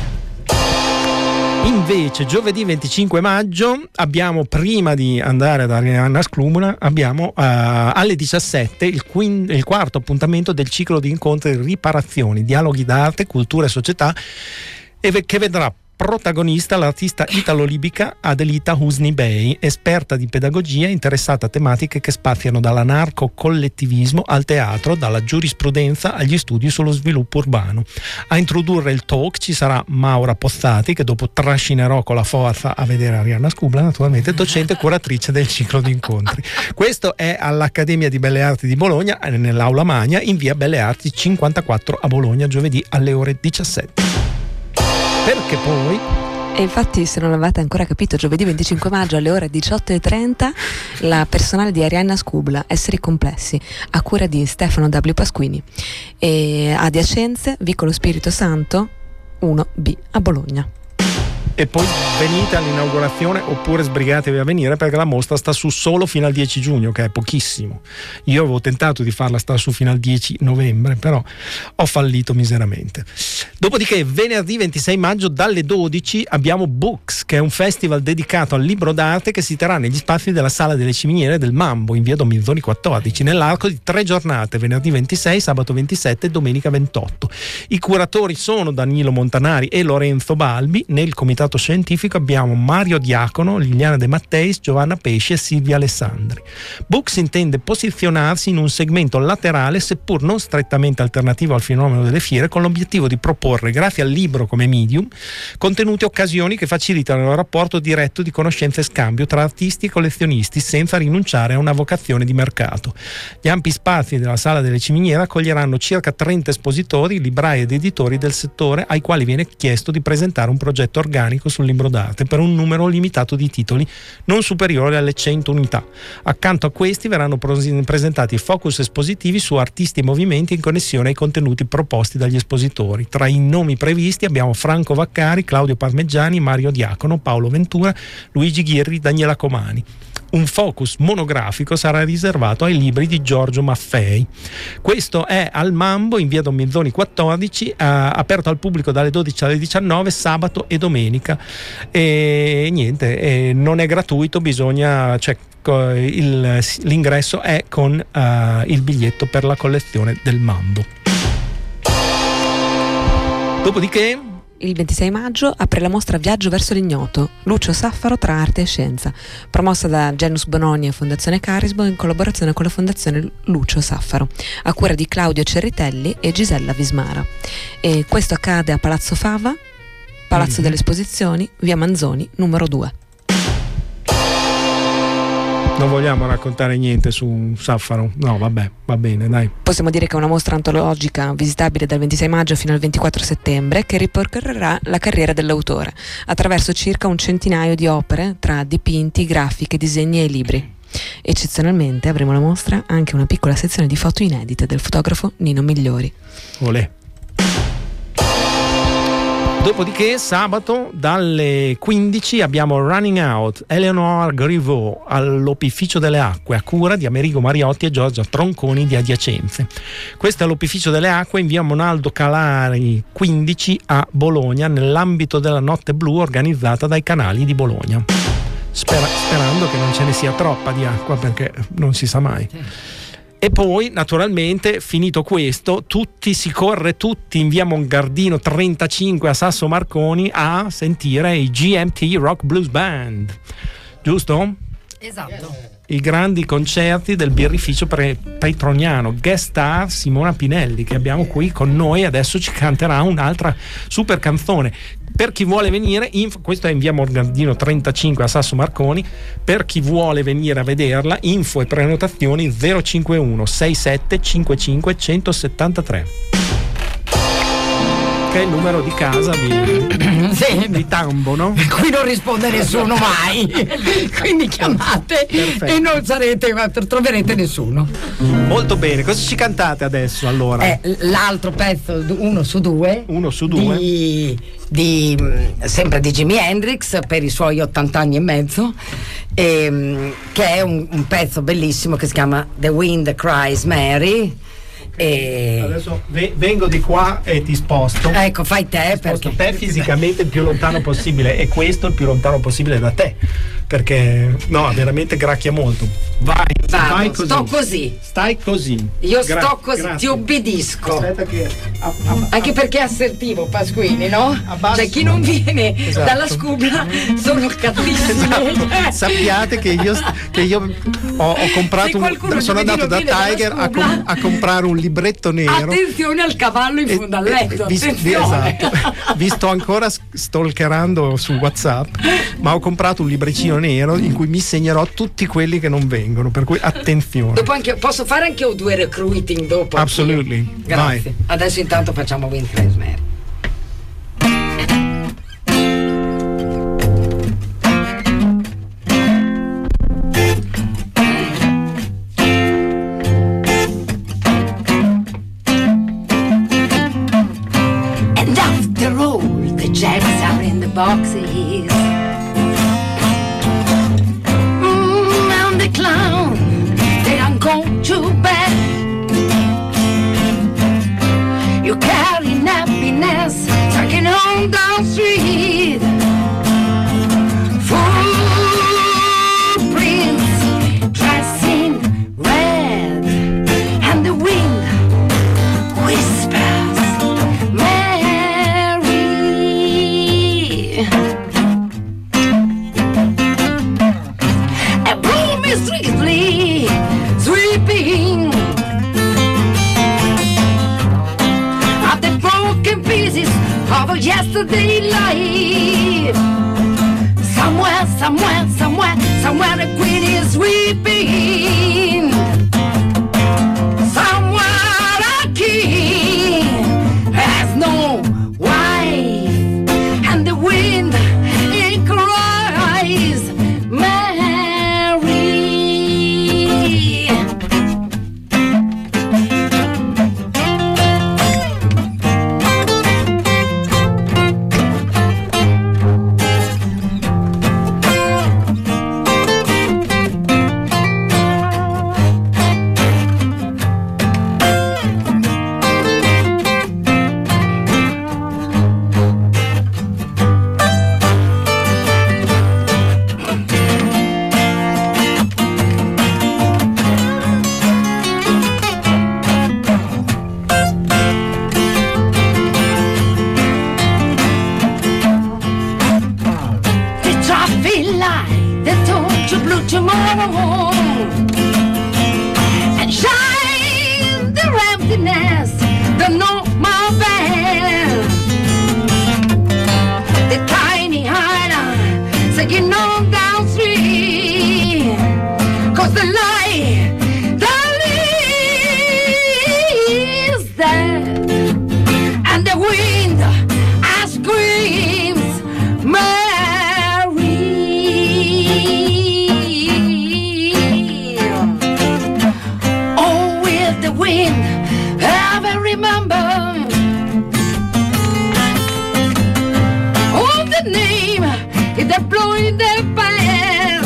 Invece giovedì 25 maggio abbiamo, prima di andare ad Arianna Skubla, abbiamo alle 17 il quarto appuntamento del ciclo di incontri Riparazioni, dialoghi d'arte, cultura e società, e che vedrà protagonista l'artista italo-libica Adelita Husni Bey, esperta di pedagogia interessata a tematiche che spaziano dall'anarco-collettivismo al teatro, dalla giurisprudenza agli studi sullo sviluppo urbano. A introdurre il talk ci sarà Maura Pozzati, che dopo trascinerò con la forza a vedere Arianna Scubla, naturalmente docente e curatrice del ciclo di incontri. Questo è all'Accademia di Belle Arti di Bologna, nell'Aula Magna, in via Belle Arti 54 a Bologna, giovedì alle ore 17. Perché poi... E infatti, se non l'avete ancora capito, giovedì 25 maggio alle ore 18:30 la personale di Arianna Scubla, Esseri complessi, a cura di Stefano W. Pasquini, e adiacenze Vicolo Spirito Santo 1B a Bologna. E poi venite all'inaugurazione oppure sbrigatevi a venire, perché la mostra sta su solo fino al 10 giugno, che è pochissimo. Io avevo tentato di farla stare su fino al 10 novembre, però ho fallito miseramente. Dopodiché venerdì 26 maggio dalle 12 abbiamo Books, che è un festival dedicato al libro d'arte che si terrà negli spazi della Sala delle Ciminiere del Mambo in via Dominzoni 14 nell'arco di 3 giornate, venerdì 26, sabato 27 e domenica 28. I curatori sono Danilo Montanari e Lorenzo Balbi. Nel comitato scientifico abbiamo Mario Diacono, Liliana De Matteis, Giovanna Pesci e Silvia Alessandri. Books intende posizionarsi in un segmento laterale, seppur non strettamente alternativo al fenomeno delle fiere, con l'obiettivo di proporre, grazie al libro come medium, contenuti e occasioni che facilitano il rapporto diretto di conoscenza e scambio tra artisti e collezionisti, senza rinunciare a una vocazione di mercato. Gli ampi spazi della Sala delle Ciminiere accoglieranno circa 30 espositori, librai ed editori del settore, ai quali viene chiesto di presentare un progetto organico sul libro d'arte per un numero limitato di titoli non superiore alle 100 unità. Accanto a questi verranno presentati focus espositivi su artisti e movimenti in connessione ai contenuti proposti dagli espositori. Tra i nomi previsti abbiamo Franco Vaccari, Claudio Parmeggiani, Mario Diacono, Paolo Ventura, Luigi Ghirri, Daniela Comani. Un focus monografico sarà riservato ai libri di Giorgio Maffei. Questo è al Mambo in via Dominzoni 14, aperto al pubblico dalle 12 alle 19 sabato e domenica, e niente, non è gratuito, l'ingresso è con il biglietto per la collezione del Mambo. Dopodiché il 26 maggio apre la mostra Viaggio verso l'ignoto, Lucio Saffaro tra arte e scienza, promossa da Genus Bononi e Fondazione Carisbo in collaborazione con la Fondazione Lucio Saffaro, a cura di Claudio Cerritelli e Gisella Vismara. E questo accade a Palazzo Fava, Palazzo delle Esposizioni, via Manzoni, numero 2. Non vogliamo raccontare niente su Saffaro? No, vabbè, va bene, dai. Possiamo dire che è una mostra antologica visitabile dal 26 maggio fino al 24 settembre che ripercorrerà la carriera dell'autore attraverso circa un centinaio di opere tra dipinti, grafiche, disegni e libri. Eccezionalmente avremo alla mostra anche una piccola sezione di foto inedite del fotografo Nino Migliori. Olè. Dopodiché sabato dalle 15 abbiamo Running Out, Eleanor Griveau all'Opificio delle Acque, a cura di Amerigo Mariotti e Giorgia Tronconi di Adiacenze. Questo è l'Opificio delle Acque in via Monaldo Calari 15 a Bologna, nell'ambito della Notte Blu organizzata dai canali di Bologna. Sperando che non ce ne sia troppa di acqua, perché non si sa mai. E poi, naturalmente, finito questo, si corre tutti in via Mongardino 35 a Sasso Marconi a sentire i GMT Rock Blues Band. Giusto? Esatto. I grandi concerti del birrificio Petroniano. Guest star Simona Pinelli, che abbiamo qui con noi, adesso ci canterà un'altra super canzone. Per chi vuole venire, questo è in via Morgardino 35 a Sasso Marconi. Per chi vuole venire a vederla, info e prenotazioni 051 67 55 173, che è il numero di casa di Tambo, no? Qui non risponde nessuno mai, quindi chiamate. Perfetto. E non troverete nessuno. Molto bene, cosa ci cantate adesso allora? L'altro pezzo, uno su due sempre di Jimi Hendrix per i suoi 80 anni e mezzo, che è un pezzo bellissimo che si chiama The Wind Cries Mary. Adesso vengo di qua e ti sposto. Ecco, fai te, perché te fisicamente il più lontano possibile, e questo il più lontano possibile da te, perché no, veramente gracchia molto. Vai così. Sto così. Stai così. Io sto così, grazie. ti obbedisco. Aspetta che anche perché è assertivo Pasquini, no? Abbasso. Cioè chi non viene Esatto. dalla scubla sono cattivissimi. Esatto. Sappiate che io ho comprato sono andato da Tiger a comprare un libretto nero. Attenzione al cavallo in fondo al letto. Attenzione. Esatto. Vi sto ancora stalkerando su WhatsApp, ma ho comprato un libricino nero in cui mi segnerò tutti quelli che non vengono, per cui attenzione. Dopo posso fare anche o 2 recruiting dopo? Absolutely. Grazie. Vai. Adesso intanto facciamo Wind Klezmer. And after all, the jacks are in the boxes. And the clown, they don't go to bed. You carry happiness, taking home down the street. Footprints, dressed in red, and the wind whispers, Mary. A broom is swiftly sweeping of the broken pieces of a yesterday life. Somewhere, somewhere, somewhere, somewhere the queen is sweeping. Somewhere a king has no wife, and the wind it cries, Mary. The traffic light, the torch of blue tomorrow, and shine the emptiness, the normal band, the tiny hider singing on down street, 'cause the light is dead, and the wind screams, Mary. Oh, will the wind ever remember oh, the name that blew in the past?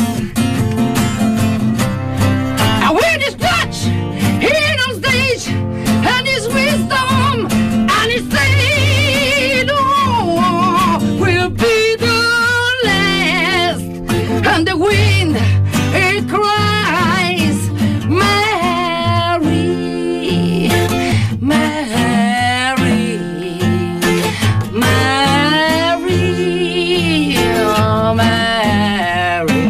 And when it's touch here on stage, and his wisdom and his faith, oh, will be the last. And the wind it cries, Mary, Mary, Mary, oh, Mary.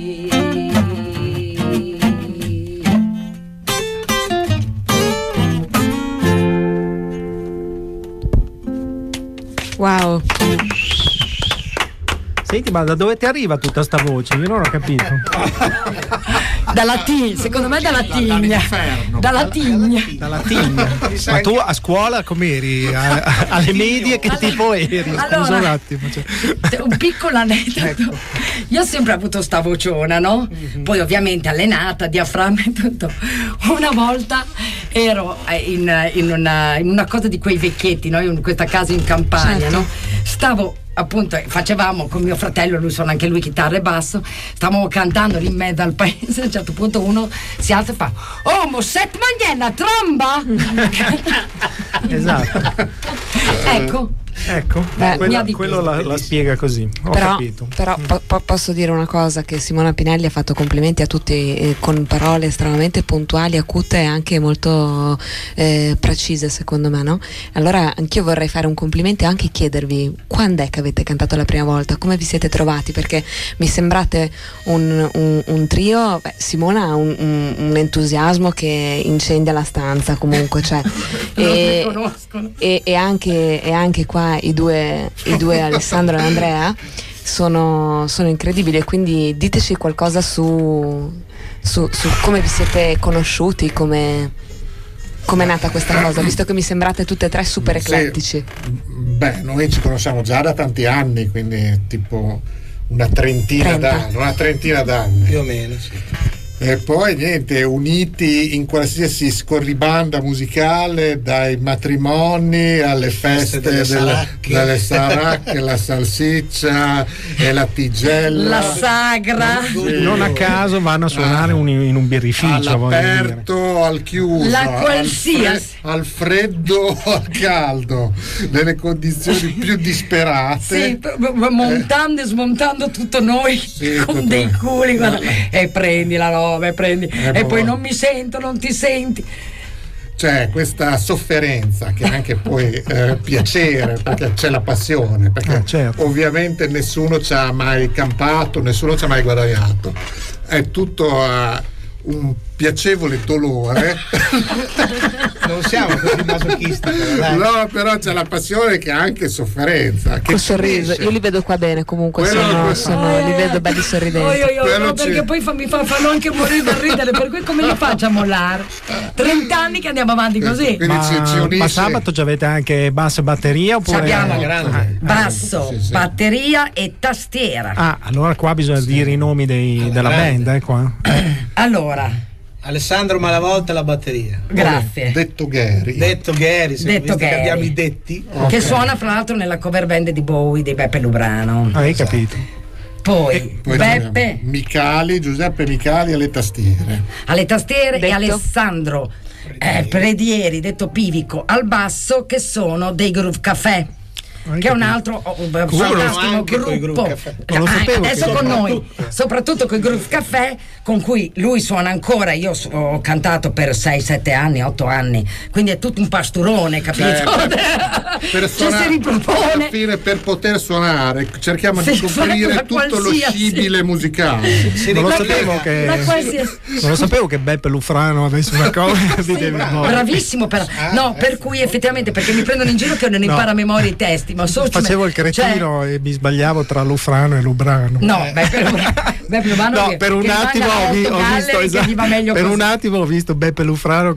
Wow. Senti, ma da dove ti arriva tutta sta voce? Io non ho capito. Dalla tigna, secondo me dalla tigna. Dalla tigna. Dalla tigna. Ma tu a scuola com'eri? Alle medie che tipo eri? Scusa Allora, un attimo. Cioè. Un piccolo aneddoto. Ecco. Io ho sempre avuto sta vociona, no? Poi ovviamente allenata, diaframma e tutto. Una volta ero in una cosa di quei vecchietti, no? In questa casa in campagna, Certo. no? Stavo appunto, facevamo con mio fratello, lui suona anche lui chitarra e basso, stavamo cantando lì in mezzo al paese. A un certo punto uno si alza e fa: "Oh, mo set magliena tromba!" Esatto. Ecco, Ecco, quello la spiega così. Ho capito. Però posso dire una cosa, che Simona Pinelli ha fatto complimenti a tutti con parole estremamente puntuali, acute e anche molto precise, secondo me, no? Allora anch'io vorrei fare un complimento e anche chiedervi quando è che avete cantato la prima volta, come vi siete trovati, perché mi sembrate un trio. Simona ha un entusiasmo che incendia la stanza comunque, cioè, e anche qua i due Alessandro e Andrea sono incredibili, quindi diteci qualcosa su come vi siete conosciuti, come è nata questa cosa, visto che mi sembrate tutte e tre super eclettici. Beh, noi ci conosciamo già da tanti anni, quindi tipo una trentina d'anni. Più o meno, sì. E poi niente, uniti in qualsiasi scorribanda musicale, dai matrimoni alle feste delle saracche, la salsiccia e la tigella, la sagra. Sì, non a caso vanno a suonare in un birrificio, all'aperto, al chiuso, la qualsiasi, al freddo, al caldo, nelle condizioni più disperate. Sì, montando e smontando tutto noi, sì, con tutto. Dei culi, guarda, e prendi la roba, e poi non mi sento, non ti senti. C'è questa sofferenza che è anche poi piacere, perché c'è la passione, perché certo. Ovviamente nessuno ci ha mai campato, nessuno ci ha mai guadagnato, è tutto un piacevole dolore. Non siamo così masochisti, però, no, però c'è la passione che ha anche sofferenza. Che sorriso, io li vedo qua bene comunque, li vedo belli sorridenti. No, perché poi mi fanno anche morire da ridere, per cui come li faccio a mollare? 30 anni che andiamo avanti così. Ma sabato già avete anche basso e batteria? Oppure abbiamo basso, batteria e tastiera. Allora qua bisogna dire i nomi della band, qua. Allora, Alessandro Malavolta alla batteria. Grazie. Detto Gary, abbiamo i detti. Che suona fra l'altro nella cover band di Bowie di Beppe Lubrano. Hai capito? Poi Beppe Giuseppe Micali alle tastiere. E Alessandro Predieri, detto Pivico, al basso, che sono dei Groove Café. Che è un altro fantastico gruppo. Adesso con noi, soprattutto con i Groove Café, con cui lui suona ancora. Io ho cantato per 6-7 anni, 8 anni, quindi è tutto un pasturone, capito? Per suonare, si ripropone. Per poter suonare cerchiamo di coprire tutto lo scibile musicale. Non lo sapevo che Beppe Lufrano avesse una cosa. Bravissimo, però. Per cui effettivamente, perché mi prendono in giro che non impara a memoria i testi. Ma facevo il cretino e mi sbagliavo tra Lufrano e Lubrano. Beppe Lubrano per un attimo ho visto Beppe Lufrano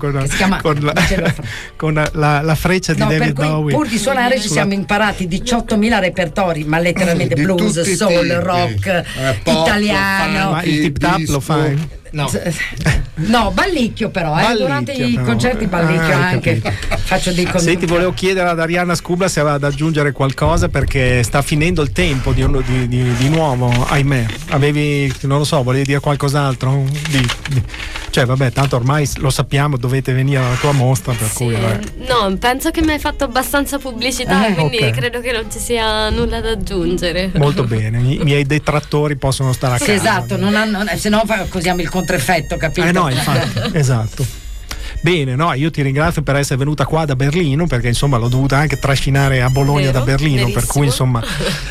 con la freccia di David Bowie. Pur di suonare ci siamo imparati 18.000 repertori, ma letteralmente blues, soul, rock, italiano. Ma il tip tap lo fai? No, ballicchio però, durante i concerti ballicchio anche. Faccio dei concerti. Senti, volevo chiedere ad Arianna Scubla se aveva da aggiungere qualcosa, perché sta finendo il tempo di nuovo, ahimè. Non lo so, volevi dire qualcos'altro? Cioè vabbè, tanto ormai lo sappiamo, dovete venire alla tua mostra, per cui no, penso che mi hai fatto abbastanza pubblicità, quindi credo che non ci sia nulla da aggiungere. Molto bene, i miei detrattori possono stare a casa. Esatto, se no così il contreffetto, capito? No, infatti, esatto. Bene, io ti ringrazio per essere venuta qua da Berlino, perché insomma l'ho dovuta anche trascinare a Bologna da Berlino, verissimo. Per cui insomma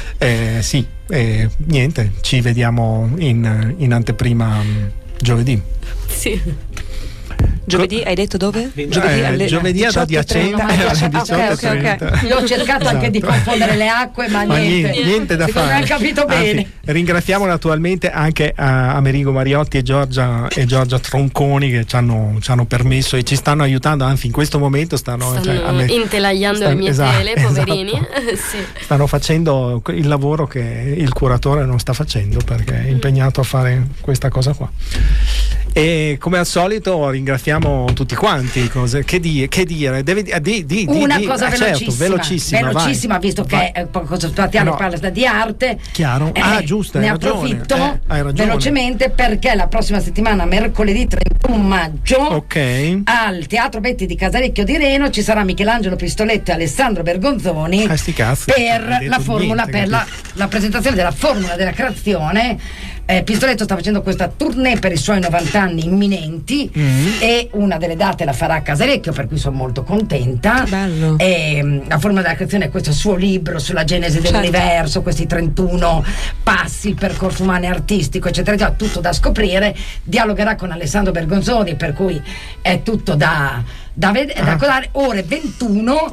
niente, ci vediamo in anteprima giovedì. Sì. Giovedì hai detto dove? Giovedì ad adiacente alle 18:30. Io ho cercato anche di confondere le acque, ma niente da fare. Non ho capito bene. Anzi, ringraziamo naturalmente anche Amerigo Mariotti e Giorgia Tronconi, che ci hanno permesso e ci stanno aiutando, anzi in questo momento stanno intelagliando le mie tele, poverini. Sì. Stanno facendo il lavoro che il curatore non sta facendo, perché è impegnato a fare questa cosa qua. E come al solito ringraziamo tutti quanti. Che dire? Una cosa velocissima, vai. Visto che poco spaziale parla di arte. Chiaro. Giusto, ne hai approfitto ragione. Velocemente, perché la prossima settimana, mercoledì 31 maggio, al Teatro Betti di Casalecchio di Reno ci sarà Michelangelo Pistoletto e Alessandro Bergonzoni per la formula, per la presentazione della formula della creazione. Pistoletto sta facendo questa tournée per i suoi 90 anni imminenti e una delle date la farà a Casalecchio, per cui sono molto contenta. Bello. La formula della creazione è questo suo libro sulla genesi dell'universo, questi 31 passi, il percorso umano e artistico, eccetera, eccetera, tutto da scoprire. Dialogherà con Alessandro Bergonzoni, per cui è tutto da guardare. Ore 21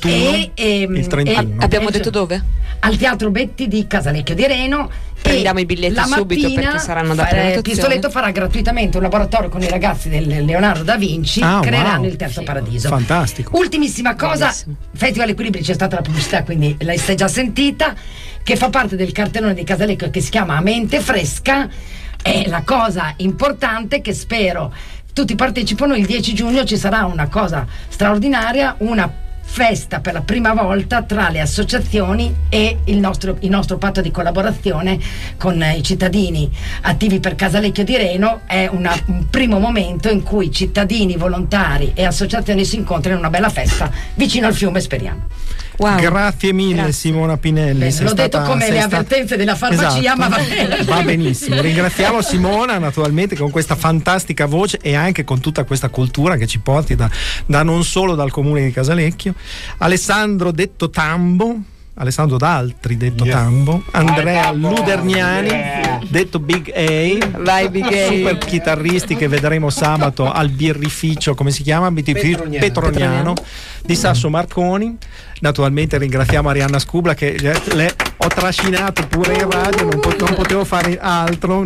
il 31. Abbiamo detto dove? Al Teatro Betti di Casalecchio di Reno. Prendiamo i biglietti subito, perché saranno da prenotazione. Pistoletto farà gratuitamente un laboratorio con i ragazzi del Leonardo da Vinci, creeranno il Terzo Paradiso. Fantastico. Ultimissima cosa, Festival Equilibri, c'è stata la pubblicità, quindi l'hai già sentita, che fa parte del cartellone di Casalecchio, che si chiama A Mente Fresca. E la cosa importante, che spero tutti partecipano, il 10 giugno ci sarà una cosa straordinaria, una festa per la prima volta tra le associazioni e il nostro patto di collaborazione con i cittadini attivi per Casalecchio di Reno. È un primo momento in cui cittadini, volontari e associazioni si incontrano in una bella festa vicino al fiume, speriamo. Wow. Grazie mille, Simona Pinelli. L'ho detto come le avvertenze della farmacia, ma va bene. Va benissimo. Ringraziamo Simona, naturalmente, con questa fantastica voce e anche con tutta questa cultura che ci porti da non solo dal comune di Casalecchio. Alessandro detto Tambo, Alessandro D'Altri detto Tambo, Andrea Luderniani detto Big A, vai Big A, super chitarristi che vedremo sabato al birrificio, come si chiama? Petroniano di Sasso Marconi. Naturalmente ringraziamo Arianna Scubla, che ho trascinato pure in radio, non potevo fare altro,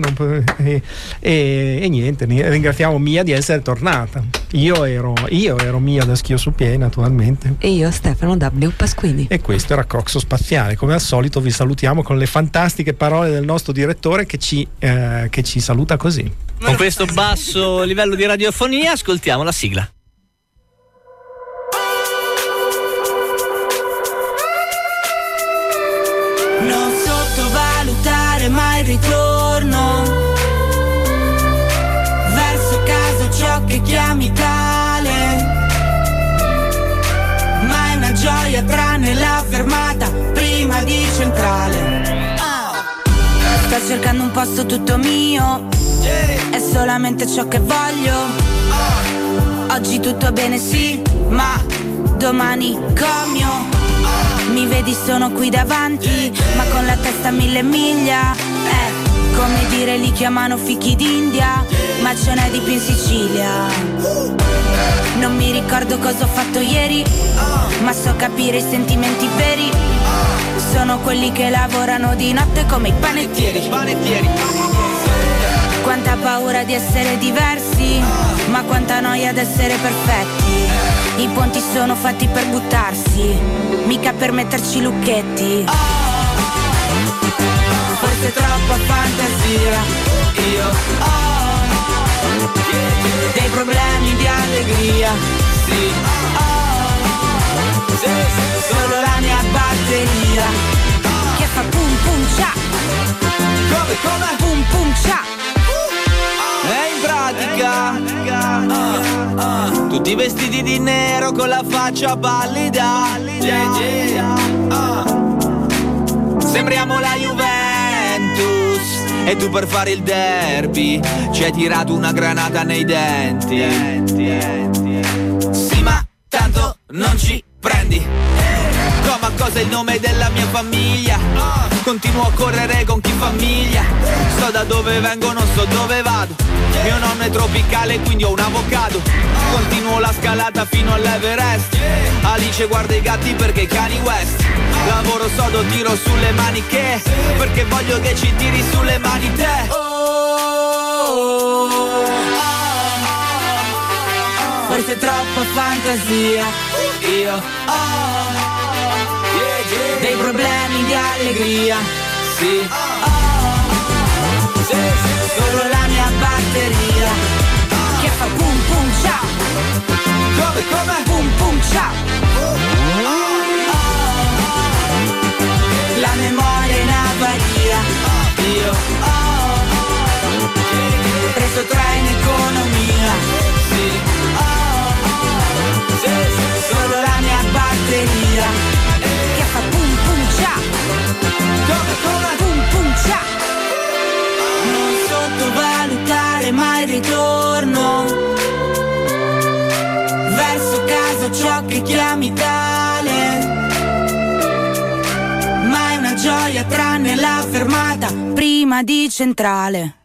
e niente, ringraziamo Mia di essere tornata. Io ero Mia da Schio su Piedi, naturalmente, e io Stefano W. Pasquini, e questo era Coxo Spaziale. Come al solito vi salutiamo con le fantastiche parole del nostro direttore che ci saluta così. Con questo basso livello di radiofonia ascoltiamo la sigla. Non sottovalutare mai il ritorno verso casa, ciò che chiami tale, ma è una gioia tranne la fermata prima di centrale. Sto cercando un posto tutto mio, è solamente ciò che voglio. Oggi tutto bene sì, ma domani comio. Mi vedi sono qui davanti, ma con la testa a 1000 miglia. Come dire, li chiamano fichi d'India, ma ce n'è di più in Sicilia. Non mi ricordo cosa ho fatto ieri, ma so capire i sentimenti veri. Sono quelli che lavorano di notte come i panettieri. Quanta paura di essere diversi, ma quanta noia ad essere perfetti. I ponti sono fatti per buttarsi, mica per metterci lucchetti. Forse troppa fantasia, io ho dei problemi di allegria, sì, solo la mia batteria che fa pum pum cia. Come? Pum pum cia. E in pratica tutti vestiti di nero con la faccia pallida, sembriamo la Juventus e tu per fare il derby ci hai tirato una granata nei denti. Sì, ma tanto non ci prendi. Ma cosa è il nome della mia famiglia? Continuo a correre con chi famiglia. So da dove vengo, non so dove vado. Mio nonno è tropicale, quindi ho un avocado. Continuo la scalata fino all'Everest. Alice guarda i gatti perché i cani West. Lavoro sodo, tiro sulle maniche, perché voglio che ci tiri sulle mani te. Forse troppa fantasia, io ho dei problemi di allegria, sì, solo la mia batteria che fa pum pum ciao. Come? Pum pum ciao. La memoria in avaria. Io preso 3 in economia. Solo la mia batteria che fa pum pum ciao. Come? Pum pum ciao. Non sottovalutare mai il ritorno verso casa, ciò che chiami tale. Ma è una gioia tranne la fermata prima di Centrale.